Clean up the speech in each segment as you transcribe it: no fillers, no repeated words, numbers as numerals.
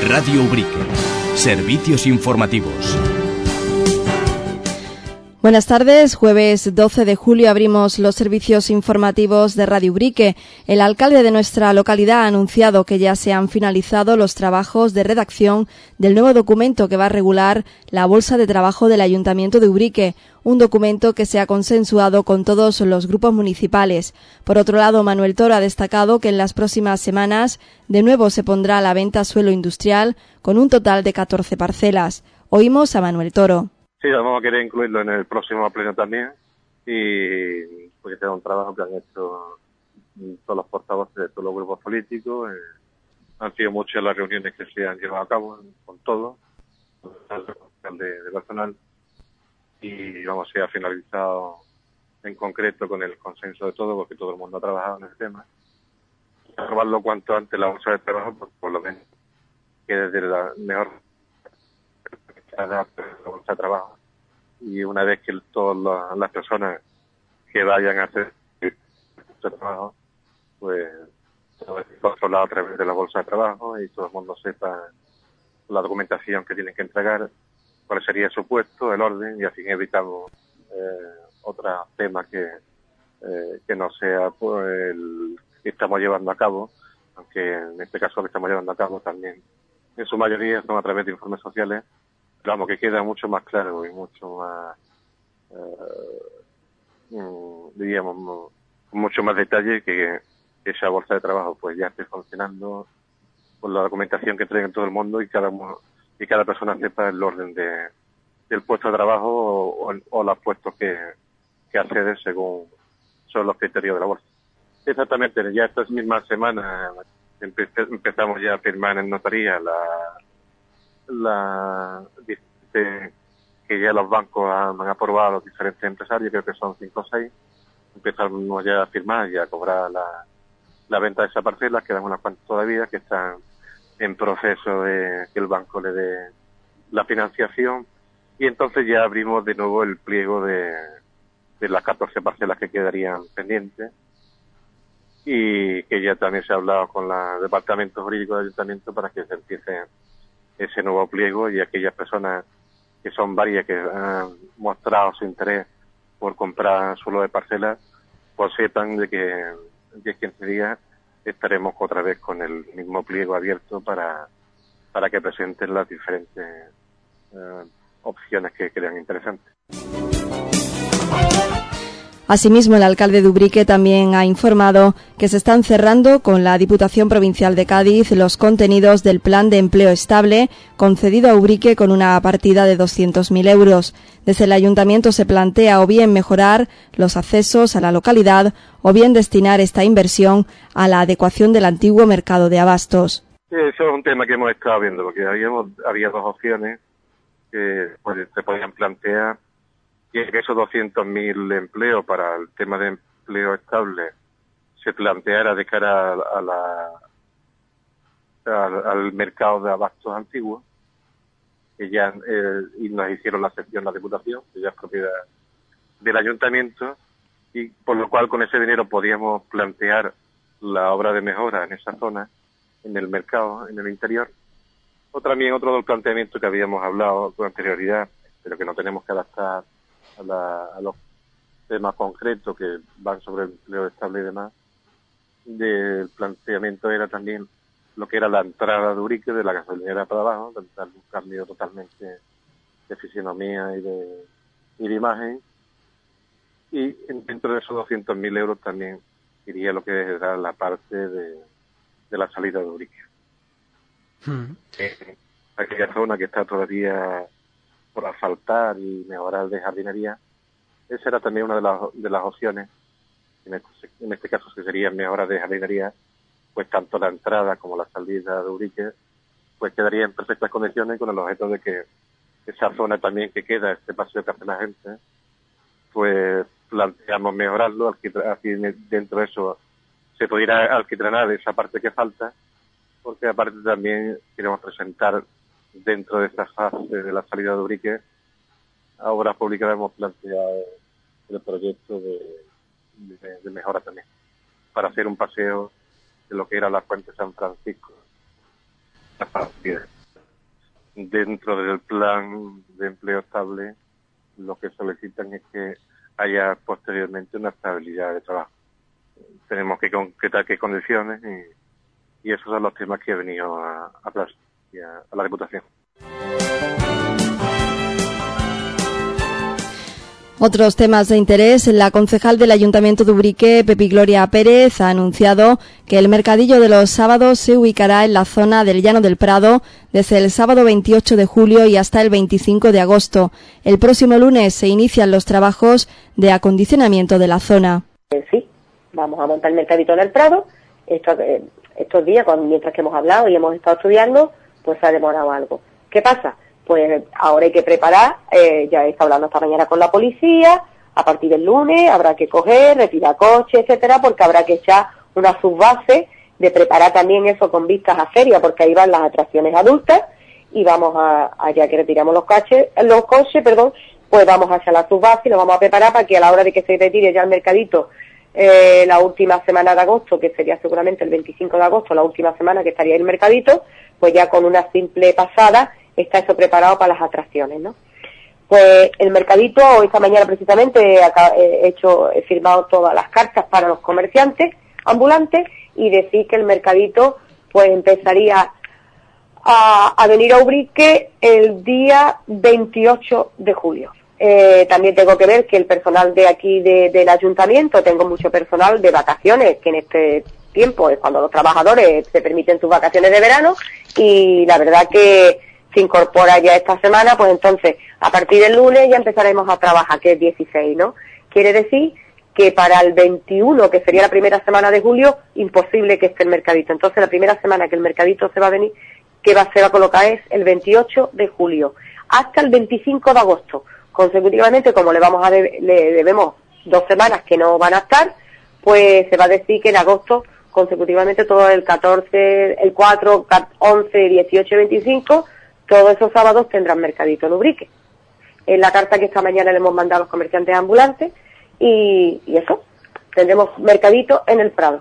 Radio Ubrique. Servicios informativos. Buenas tardes, jueves 12 de julio abrimos los servicios informativos de Radio Ubrique. El alcalde de nuestra localidad ha anunciado que ya se han finalizado los trabajos de redacción del nuevo documento que va a regular la bolsa de trabajo del Ayuntamiento de Ubrique, un documento que se ha consensuado con todos los grupos municipales. Por otro lado, Manuel Toro ha destacado que en las próximas semanas de nuevo se pondrá a la venta suelo industrial con un total de 14 parcelas. Oímos a Manuel Toro. Sí, vamos a querer incluirlo en el próximo pleno también, y porque es un trabajo que han hecho todos los portavoces de todos los grupos políticos. Han sido muchas las reuniones que se han llevado a cabo con todos, con el de personal, y vamos, se ha finalizado en concreto con el consenso de todos, porque todo el mundo ha trabajado en el tema. Aprobarlo cuanto antes la bolsa de trabajo, pues, por lo menos que desde la mejor la bolsa de trabajo, y una vez que todas las personas que vayan a hacer este trabajo, pues todo es controlado a través de la bolsa de trabajo y todo el mundo sepa la documentación que tienen que entregar, cuál sería su puesto, el orden, y así evitamos otros temas que no sea pues, el que estamos llevando a cabo, aunque en este caso lo que estamos llevando a cabo también en su mayoría son a través de informes sociales. Vamos, que queda mucho más claro y mucho más, diríamos, con mucho más detalle que esa bolsa de trabajo pues ya esté funcionando con la documentación que traigan todo el mundo y cada persona sepa el orden del puesto de trabajo o los puestos que accede según son los criterios de la bolsa. Exactamente, ya estas mismas semanas empezamos ya a firmar en notaría que ya los bancos han aprobado a los diferentes empresarios, creo que son 5 o 6, empezamos ya a firmar y a cobrar la venta de esa parcela, quedan unas cuantas todavía que están en proceso de que el banco le dé la financiación, y entonces ya abrimos de nuevo el pliego de las 14 parcelas que quedarían pendientes, y que ya también se ha hablado con el departamento jurídico del ayuntamiento para que se empiece ese nuevo pliego, y aquellas personas que son varias que han mostrado su interés por comprar suelo de parcelas, pues sepan de que en 15 días estaremos otra vez con el mismo pliego abierto para que presenten las diferentes opciones que crean interesantes. Asimismo, el alcalde de Ubrique también ha informado que se están cerrando con la Diputación Provincial de Cádiz los contenidos del Plan de Empleo Estable concedido a Ubrique con una partida de 200.000 euros. Desde el ayuntamiento se plantea o bien mejorar los accesos a la localidad o bien destinar esta inversión a la adecuación del antiguo mercado de abastos. Sí, eso es un tema que hemos estado viendo, porque había dos opciones que pues, se podían plantear, que esos 200.000 empleos para el tema de empleo estable se planteara de cara al mercado de abastos antiguos, que ya y nos hicieron la sección la Diputación, que ya es propiedad del Ayuntamiento, y por lo cual con ese dinero podíamos plantear la obra de mejora en esa zona, en el mercado, en el interior. Otro del planteamiento que habíamos hablado con anterioridad, pero que no tenemos que adaptar a los temas concretos que van sobre el empleo estable y demás, del planteamiento era también lo que era la entrada de Ubrique de la gasolinera para abajo, dar un cambio totalmente de fisionomía y de imagen, y dentro de esos 200.000 euros también iría lo que era la parte de la salida de Ubrique. Aquella zona que está todavía por asfaltar y mejorar de jardinería, esa era también una de las opciones, en este caso que sería mejoras de jardinería, pues tanto la entrada como la salida de Ubrique pues quedaría en perfectas condiciones, con el objeto de que esa zona también que queda, este paseo que hace la gente, pues planteamos mejorarlo, así dentro de eso se pudiera alquitranar esa parte que falta, porque aparte también queremos presentar dentro de esta fase de la salida de Ubrique, a Obras Públicas hemos planteado el proyecto de mejora también, para hacer un paseo de lo que era la Fuente San Francisco, Dentro del plan de empleo estable, lo que solicitan es que haya posteriormente una estabilidad de trabajo. Tenemos que concretar qué condiciones y esos son los temas que he venido a hablar y a la Diputación. Otros temas de interés. La concejal del Ayuntamiento de Ubrique, Pepi Gloria Pérez, ha anunciado que el mercadillo de los sábados se ubicará en la zona del Llano del Prado desde el sábado 28 de julio y hasta el 25 de agosto. El próximo lunes se inician los trabajos de acondicionamiento de la zona. Sí, vamos a montar el mercadito en el Prado. Estos días, mientras que hemos hablado y hemos estado estudiando, pues se ha demorado algo. ¿Qué pasa? Pues ahora hay que preparar, ya he estado hablando esta mañana con la policía, a partir del lunes habrá que coger, retirar coches, etcétera, porque habrá que echar una subbase de preparar también eso con vistas a feria, porque ahí van las atracciones adultas, y vamos ya que retiramos los coches, pues vamos a echar la subbase y lo vamos a preparar para que a la hora de que se retire ya el mercadito, la última semana de agosto, que sería seguramente el 25 de agosto, la última semana que estaría el mercadito, pues ya con una simple pasada está eso preparado para las atracciones, ¿no? Pues el mercadito, esta mañana precisamente he firmado todas las cartas para los comerciantes ambulantes y decir que el mercadito pues empezaría a venir a Ubrique el día 28 de julio. También tengo que ver que el personal de aquí del ayuntamiento, tengo mucho personal de vacaciones, que en este tiempo es cuando los trabajadores se permiten sus vacaciones de verano, y la verdad que se incorpora ya esta semana, pues entonces a partir del lunes ya empezaremos a trabajar, que es 16, ¿no? Quiere decir que para el 21, que sería la primera semana de julio, imposible que esté el mercadito. Entonces la primera semana que el mercadito se va a colocar es el 28 de julio, hasta el 25 de agosto. Consecutivamente, como le debemos 2 semanas que no van a estar, pues se va a decir que en agosto, consecutivamente, todo el 14, el 4, 11, 18 y 25, todos esos sábados tendrán mercadito en Ubrique. En la carta que esta mañana le hemos mandado a los comerciantes ambulantes, y eso, tendremos mercadito en el Prado.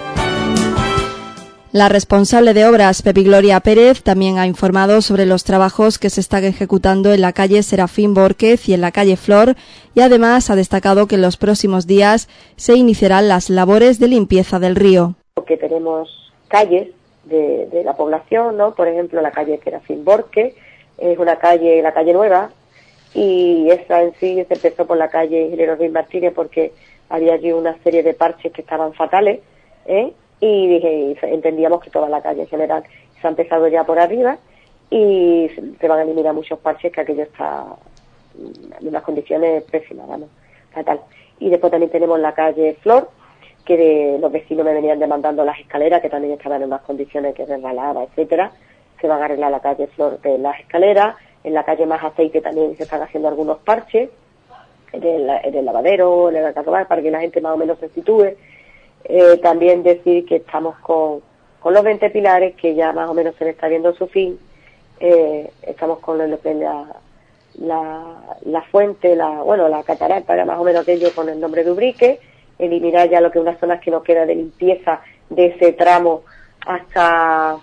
La responsable de obras, Pepi Gloria Pérez, también ha informado sobre los trabajos que se están ejecutando en la calle Serafín Bórquez y en la calle Flor, y además ha destacado que en los próximos días se iniciarán las labores de limpieza del río. Porque tenemos calles de la población, ¿no? Por ejemplo, la calle Serafín Bórquez es la calle nueva, y esa en sí se empezó por la calle Ingeniero Ruiz Martínez porque había allí una serie de parches que estaban fatales, y entendíamos que toda la calle en general se ha empezado ya por arriba, y se van a eliminar muchos parches, que aquello está en unas condiciones pésimas, vamos, fatal. Y después también tenemos la calle Flor, que los vecinos me venían demandando las escaleras, que también estaban en unas condiciones que resbalaban, etcétera. Se van a arreglar la calle Flor de las escaleras. En la calle Más Aceite también se están haciendo algunos parches, en el lavadero, en el alcacobar, para que la gente más o menos se sitúe. También decir que estamos con los 20 pilares, que ya más o menos se le está viendo su fin. Estamos con lo que es la fuente, la catarata, ya más o menos aquello con el nombre de Ubrique, eliminar ya lo que unas zonas que nos queda de limpieza de ese tramo hasta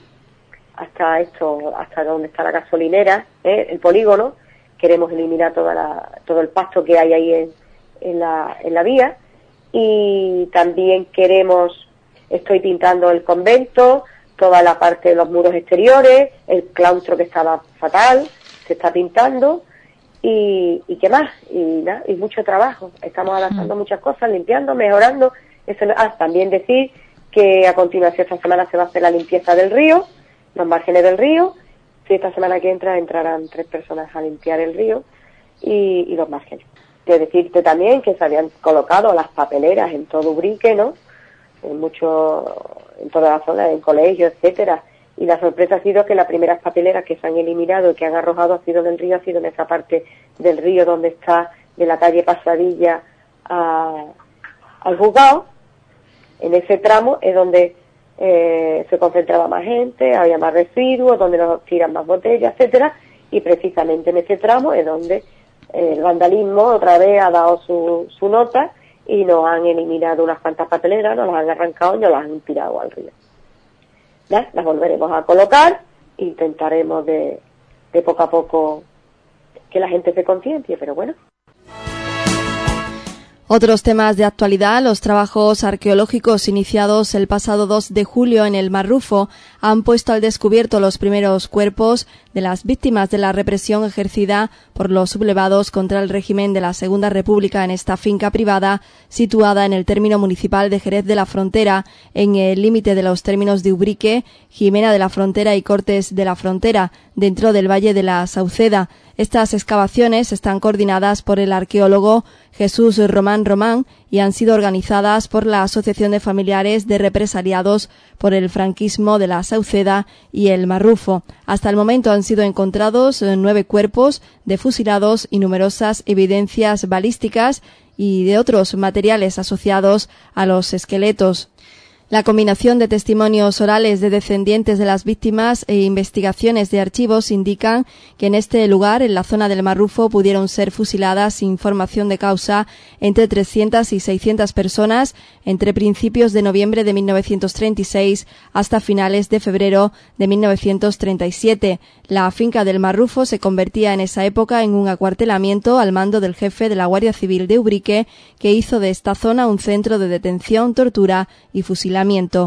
donde está la gasolinera, el polígono. Queremos eliminar todo el pasto que hay ahí en la vía, y también estoy pintando el convento, toda la parte de los muros exteriores, el claustro que estaba fatal, se está pintando, y qué más, y mucho trabajo. Estamos adaptando muchas cosas, limpiando, mejorando. También decir que a continuación esta semana se va a hacer la limpieza del río, los márgenes del río. Si esta semana que entrarán 3 personas a limpiar el río y los márgenes. De decirte también que se habían colocado las papeleras en todo Ubrique, ¿no? En toda la zona, en colegios, etcétera. Y la sorpresa ha sido que las primeras papeleras que se han eliminado y que han arrojado ha sido en esa parte del río donde está, de la calle Pasadilla al juzgado. En ese tramo es donde se concentraba más gente, había más residuos, donde nos tiran más botellas, etcétera, y precisamente en ese tramo es donde el vandalismo otra vez ha dado su nota, y nos han eliminado unas cuantas papeleras, nos las han arrancado y nos las han tirado al río. Las volveremos a colocar, intentaremos de poco a poco que la gente se conciencie, pero bueno. Otros temas de actualidad, los trabajos arqueológicos iniciados el pasado 2 de julio en el Marrufo han puesto al descubierto los primeros cuerpos de las víctimas de la represión ejercida por los sublevados contra el régimen de la Segunda República en esta finca privada situada en el término municipal de Jerez de la Frontera, en el límite de los términos de Ubrique, Jimena de la Frontera y Cortes de la Frontera, dentro del Valle de la Sauceda. Estas excavaciones están coordinadas por el arqueólogo Jesús Román y han sido organizadas por la Asociación de Familiares de Represaliados por el Franquismo de la Sauceda y el Marrufo. Hasta el momento han sido encontrados 9 cuerpos de fusilados y numerosas evidencias balísticas y de otros materiales asociados a los esqueletos. La combinación de testimonios orales de descendientes de las víctimas e investigaciones de archivos indican que en este lugar, en la zona del Marrufo, pudieron ser fusiladas sin formación de causa entre 300 y 600 personas entre principios de noviembre de 1936 hasta finales de febrero de 1937. La finca del Marrufo se convertía en esa época en un acuartelamiento al mando del jefe de la Guardia Civil de Ubrique, que hizo de esta zona un centro de detención, tortura y fusilamiento.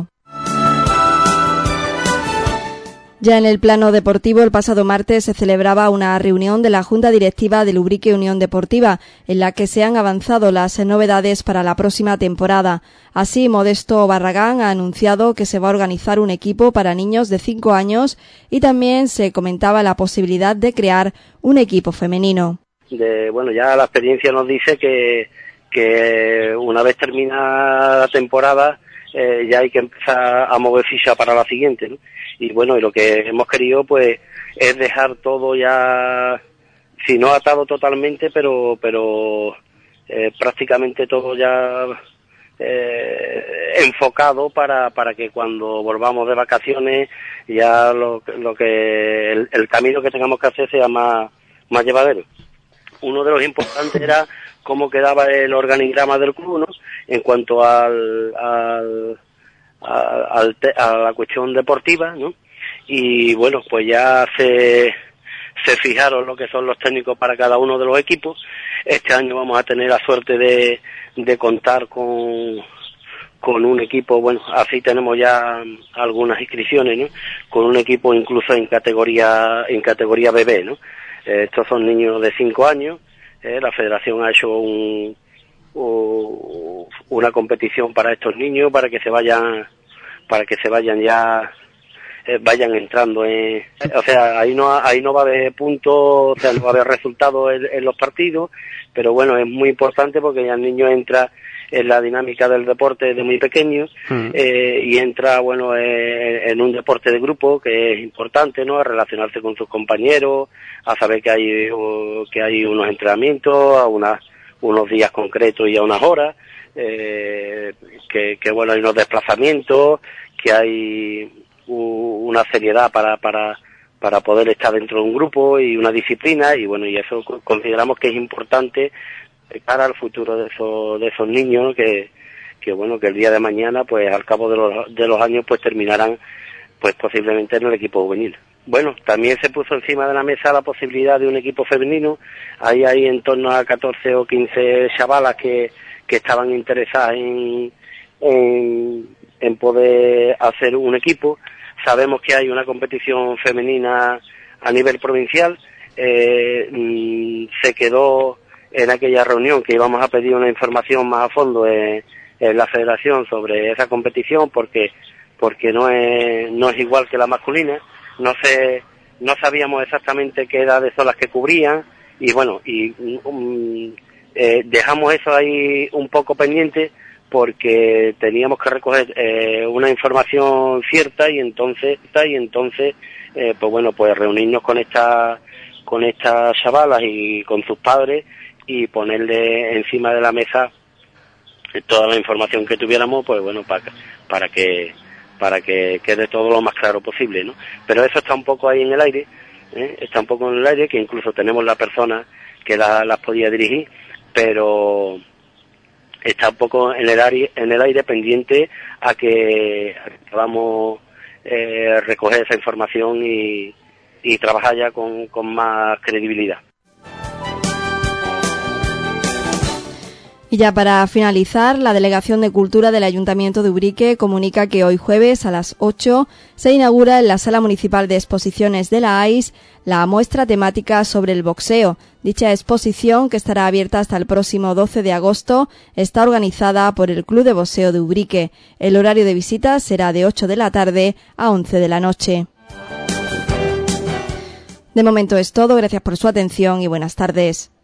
Ya en el plano deportivo, el pasado martes se celebraba una reunión de la Junta Directiva del Ubrique Unión Deportiva, en la que se han avanzado las novedades para la próxima temporada. Así, Modesto Barragán ha anunciado que se va a organizar un equipo para niños de 5 años y también se comentaba la posibilidad de crear un equipo femenino. Ya la experiencia nos dice que una vez termina la temporada ya hay que empezar a mover ficha para la siguiente, ¿no? Y lo que hemos querido pues es dejar todo ya, si no atado totalmente, pero prácticamente todo ya enfocado para que cuando volvamos de vacaciones ya el camino que tengamos que hacer sea más llevadero. Uno de los importantes era cómo quedaba el organigrama del club, ¿no? En cuanto a la cuestión deportiva, ¿no? Y pues ya se fijaron lo que son los técnicos para cada uno de los equipos. Este año vamos a tener la suerte de contar con un equipo, así tenemos ya algunas inscripciones, ¿no? Con un equipo incluso en categoría bebé, ¿no? Estos son niños de 5 años. La federación ha hecho una competición para estos niños para que se vayan ya vayan entrando ahí no va a haber puntos, no va a haber resultados en los partidos, pero es muy importante porque ya el niño entra en la dinámica del deporte desde muy pequeño y entra en un deporte de grupo que es importante, ¿no? A relacionarse con sus compañeros, a saber que hay unos entrenamientos a unos días concretos y a unas horas, que hay unos desplazamientos, que hay una seriedad para poder estar dentro de un grupo y una disciplina, y eso consideramos que es importante de cara al futuro de esos niños, ¿no? que el día de mañana, pues al cabo de los años, pues terminarán pues posiblemente en el equipo juvenil. También se puso encima de la mesa la posibilidad de un equipo femenino. Ahí hay en torno a 14 o 15 chavalas que estaban interesadas en poder hacer un equipo. Sabemos que hay una competición femenina a nivel provincial. Se quedó en aquella reunión que íbamos a pedir una información más a fondo en la federación sobre esa competición porque no es igual que la masculina. No sabíamos exactamente qué edades son las que cubrían y dejamos eso ahí un poco pendiente porque teníamos que recoger una información cierta y entonces pues reunirnos con estas chavalas y con sus padres y ponerle encima de la mesa toda la información que tuviéramos, pues para que quede todo lo más claro posible, ¿no? Pero eso está un poco ahí en el aire, que incluso tenemos la persona que las podía dirigir, pero está un poco en el aire pendiente a que podamos recoger esa información y trabajar ya con más credibilidad. Y ya para finalizar, la Delegación de Cultura del Ayuntamiento de Ubrique comunica que hoy jueves a las 8 se inaugura en la Sala Municipal de Exposiciones de la AIS la muestra temática sobre el boxeo. Dicha exposición, que estará abierta hasta el próximo 12 de agosto, está organizada por el Club de Boxeo de Ubrique. El horario de visita será de 8 de la tarde a 11 de la noche. De momento es todo, gracias por su atención y buenas tardes.